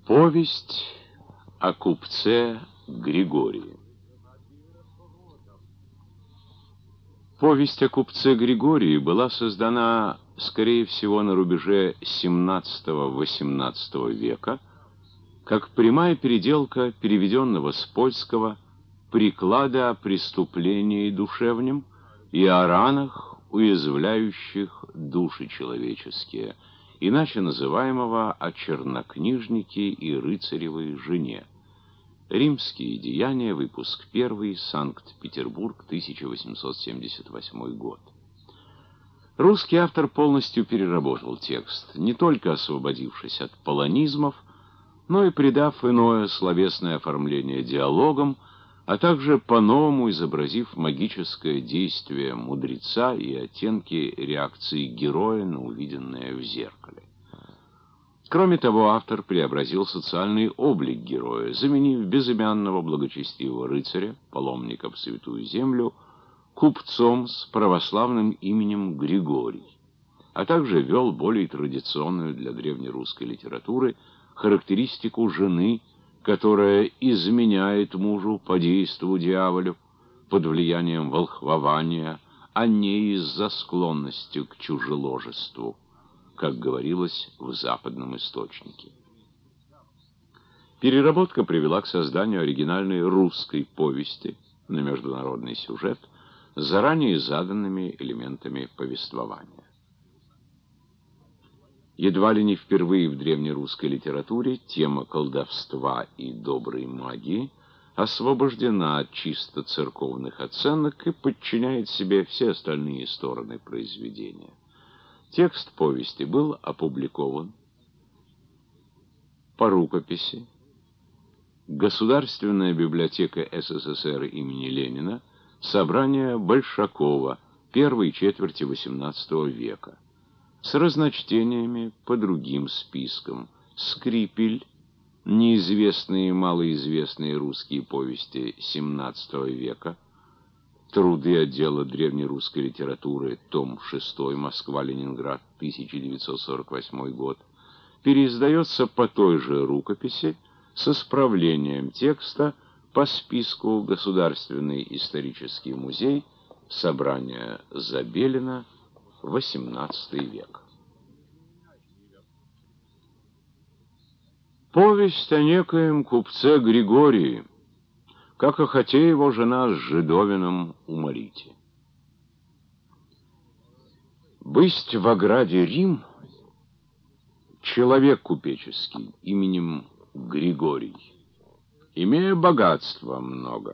Повесть о купце Григории. Повесть о купце Григории была создана, скорее всего, на рубеже XVII-XVIII века, как прямая переделка переведенного с польского приклада о преступлении душевнем и о ранах, уязвляющих души человеческие, иначе называемого о чернокнижнике и рыцаревой жене. Римские деяния, выпуск 1, Санкт-Петербург, 1878 год. Русский автор полностью переработал текст, не только освободившись от полонизмов, но и придав иное словесное оформление диалогам, а также по-новому изобразив магическое действие мудреца и оттенки реакции героя на увиденное в зеркале. Кроме того, автор преобразил социальный облик героя, заменив безымянного благочестивого рыцаря, паломника в Святую Землю, купцом с православным именем Григорий, а также ввел более традиционную для древнерусской литературы характеристику жены, которая изменяет мужу по действу дьяволю, под влиянием волхвования, а не из-за склонности к чужеложеству, как говорилось в западном источнике. Переработка привела к созданию оригинальной русской повести на международный сюжет с заранее заданными элементами повествования. Едва ли не впервые в древнерусской литературе тема колдовства и доброй магии освобождена от чисто церковных оценок и подчиняет себе все остальные стороны произведения. Текст повести был опубликован по рукописи Государственная библиотека СССР имени Ленина, собрание Большакова первой четверти XVIII века, с разночтениями по другим спискам: Скрипель, неизвестные и малоизвестные русские повести XVII века, труды отдела древнерусской литературы, том 6, Москва-Ленинград, 1948 год, переиздается по той же рукописи с исправлением текста по списку Государственный исторический музей, собрание Забелина, XVIII век. Повесть о некоем купце Григории, как о хоте его жена с жидовином уморите. Бысть в ограде Рим человек купеческий именем Григорий, имея богатства много.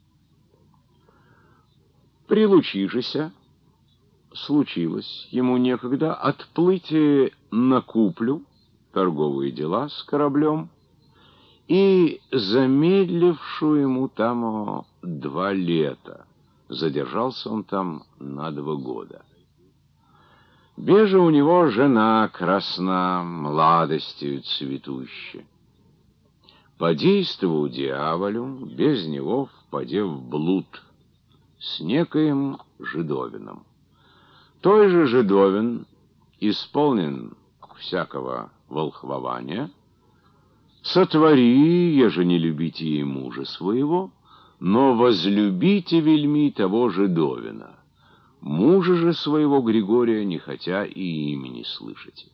Прилучижися, случилось ему некогда отплытие на Куплю, торговые дела с кораблем, и замедлившую ему там 2 лета. Задержался он там на 2 года. Беже у него жена красна, младостью цветущая. По действу дьяволю, без него впаде в блуд с некоим жидовином. Той же жидовин исполнен всякого волхвования, сотвори, еже не любите и мужа своего, но возлюбите вельми того жидовина. Мужа же своего Григория не хотя и имени слышите.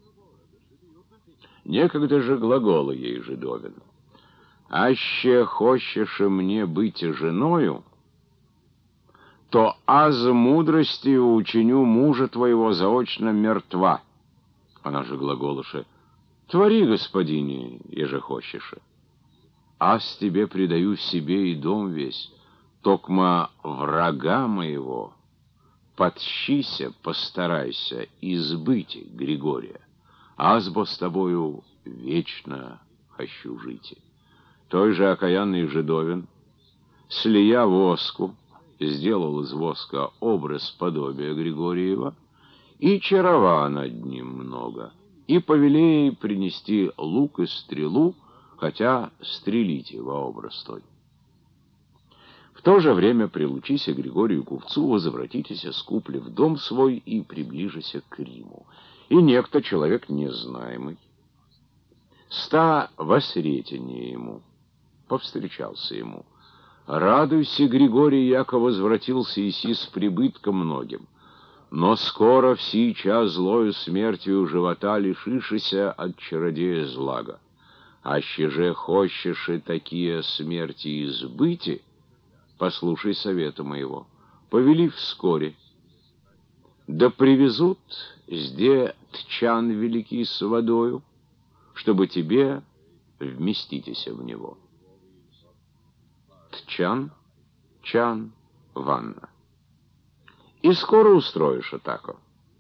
Некогда же глагола ей жидовин: «Аще хочешь мне быть женою, то аз мудростью учиню мужа твоего заочно мертва». Она же глаголыша: «Твори, господине, еже хочешь. Аз тебе предаю себе и дом весь, токма врага моего. Подщися, постарайся избыть Григория, аз бо с тобою вечно хочу жить». Той же окаянный жидовин, слия воску, сделал из воска образ подобия Григорьева и чарова над ним много, и повели ей принести лук и стрелу, хотя стрелите во образ той. В то же время прилучися Григорию купцу, возвратитеся с Купли в дом свой и приближися к Риму. И некто человек незнаемый Ста во Сретение ему, повстречался ему. Радуйся, Григорий, яко возвратился иси с прибытком многим. Но скоро в сей час злою смертью живота лишишися от чародея злага. Аще же хочешь и такие смерти избыти, послушай совета моего, повели вскоре. Да привезут сде тчан великий с водою, чтобы тебе вместитеся в него. Тчан, чан, ванна. И скоро устроишь атаку.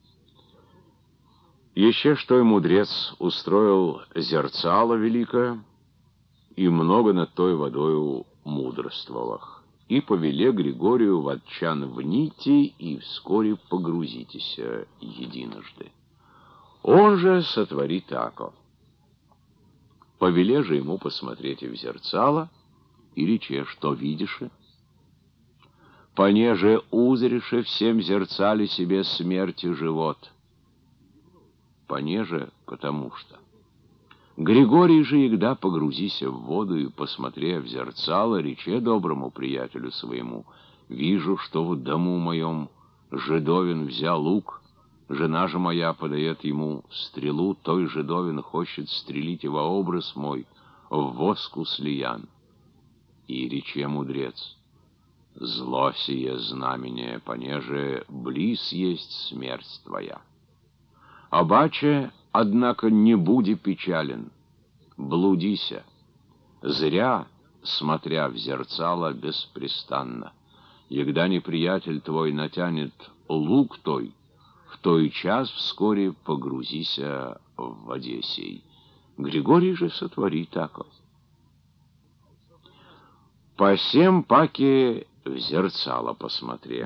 Еще что и мудрец устроил зерцало великое, и много над той водою мудрствовах. И повеле Григорию в отчан вните, и вскоре погрузитеся единожды. Он же сотвори тако. Повеле же ему посмотреть и в зерцало, и рече, что видишь. Понеже узреше всем зерцале себе смерти живот. Понеже, потому что. Григорий же, егда погрузися в воду и, посмотря в зерцало, рече доброму приятелю своему: вижу, что в дому моем жидовин взял лук, жена же моя подает ему стрелу, той жидовин хочет стрелить во образ мой в воску слиян. И рече мудрец: зло сие знамение, понеже близ есть смерть твоя. Обаче, однако, не буди печален, блудися, зря, смотря в зерцало беспрестанно. Егда неприятель твой натянет лук той, в той час вскоре погрузися в воде сей. Григорий же сотвори тако. По сем паки в зерцало посмотре.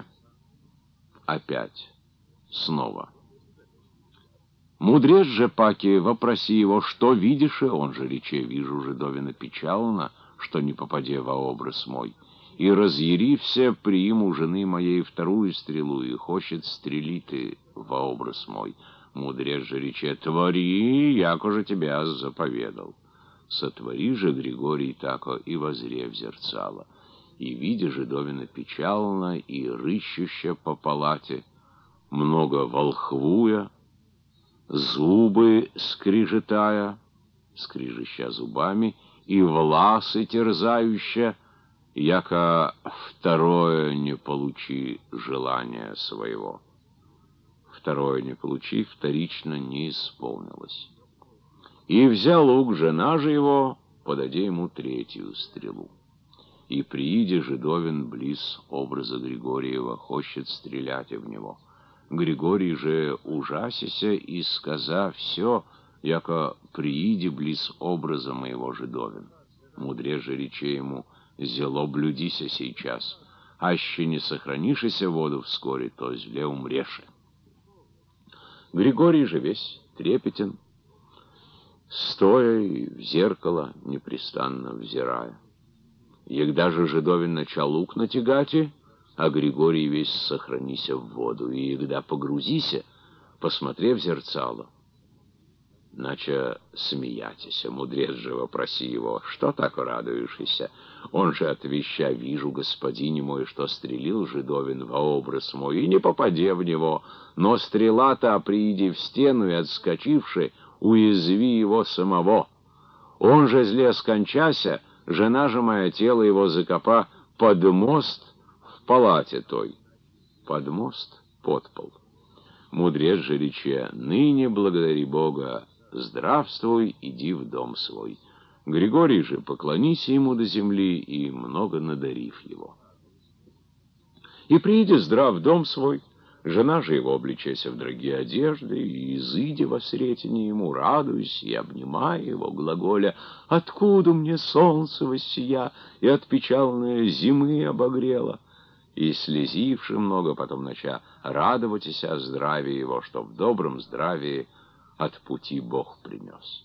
Опять, снова. Мудрец же паки вопроси его, что видишь, и он же рече: вижу жидовина печална, что не попаде во образ мой, и разъярився прииму жены моей вторую стрелу, и хочет стрелить и во образ мой. Мудрец же рече: твори, яко же тебя заповедал. Сотвори же, Григорий, тако, и возре в зерцало, и видя жидовина печална и рыщуща по палате, много волхвуя, зубы скрижетая, скрижеща зубами, и власы терзающая, яко второе не получи желания своего. Второе не получи, вторично не исполнилось. И взял лук жена же его, подаде ему третью стрелу. И прииде жидовин близ образа Григорьева, хочет стрелять в него. Григорий же ужасися и сказа все, яко прииде близ образа моего жидовин. Мудрец же рече ему: зело блюдися сейчас, аще не сохранишися воду вскоре, то зле умреше. Григорий же весь трепетен, стоя и в зеркало непрестанно взирая. Егда же жидовин начал лук натягати, а Григорий весь сохранися в воду, и егда погрузися, посмотрев в зерцало. Нача смеятися. Мудрец же вопроси его: что так радуешься? Он же отвеща: вижу, господине мой, что стрелил жидовин во образ мой, и не попаде в него, но стрела-то, прииди в стену и отскочивши, уязви его самого. Он же зле скончася, жена же моя тело его закопа под мост в палате той. Под мост, под пол. Мудрец же рече: ныне благодари Бога, здравствуй, иди в дом свой. Григорий же поклонися ему до земли, и много надарив его. И приидя здрав в дом свой, жена же его, облечася в дорогие одежды, и изыдя во сретение ему, радуясь и обнимая его, глаголя: откуда мне солнце воссия и от печальной зимы обогрело? И слезивши много, потом нача радоваться о здравии его, что в добром здравии от пути Бог принес.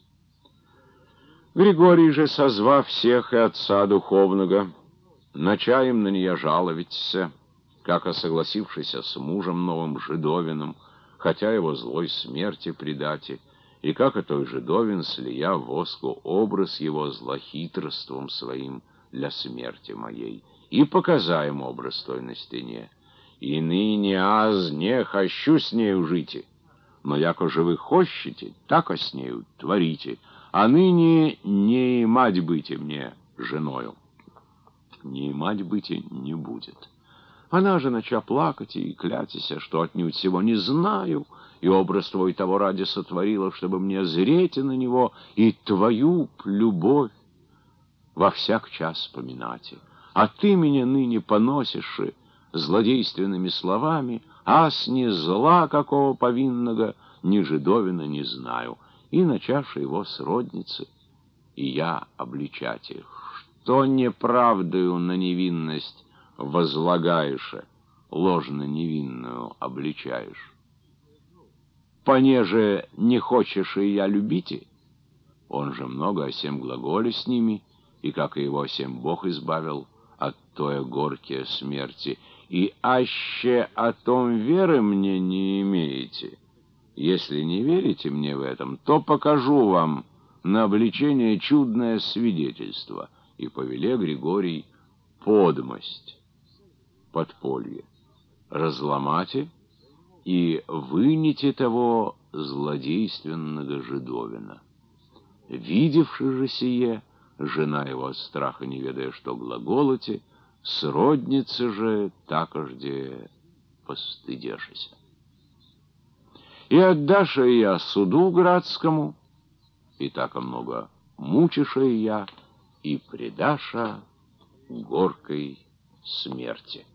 Григорий же, созвав всех и отца духовного, нача им на нее жаловаться, как согласившийся с мужем новым жидовином, хотя его злой смерти предати, и как и той жидовин, слия воску образ его злохитрством своим для смерти моей, и показаем образ той на стене. И ныне аз не хочу с нею жить, но яко же вы хочете, так с нею творите, а ныне не имать быти мне женою. Не имать быти не будет. Она же, нача плакать и клятися, что отнюдь всего не знаю, и образ твой того ради сотворила, чтобы мне зреть на него и твою любовь во всяк час поминать. А ты меня ныне поносишь злодейственными словами, ас ни зла какого повинного, ни жидовина не знаю, и начавши его сродницы, и я обличать их, что неправдою на невинность возлагаешь, ложно невинную обличаешь. Понеже не хочешь и я любите, он же много о сем глаголе с ними, и как и его сем Бог избавил от той горькой смерти, и аще о том веры мне не имеете. Если не верите мне в этом, то покажу вам на обличение чудное свидетельство, и повеле Григорий подмость, подполье, разломате и вынете того злодейственного жидовина. Видевши же сие, жена его от страха, не ведая, что глаголоте, сродница же такожде постыдешися. И отдаша я суду градскому, и так много мучиша я, и предаша горькой смерти.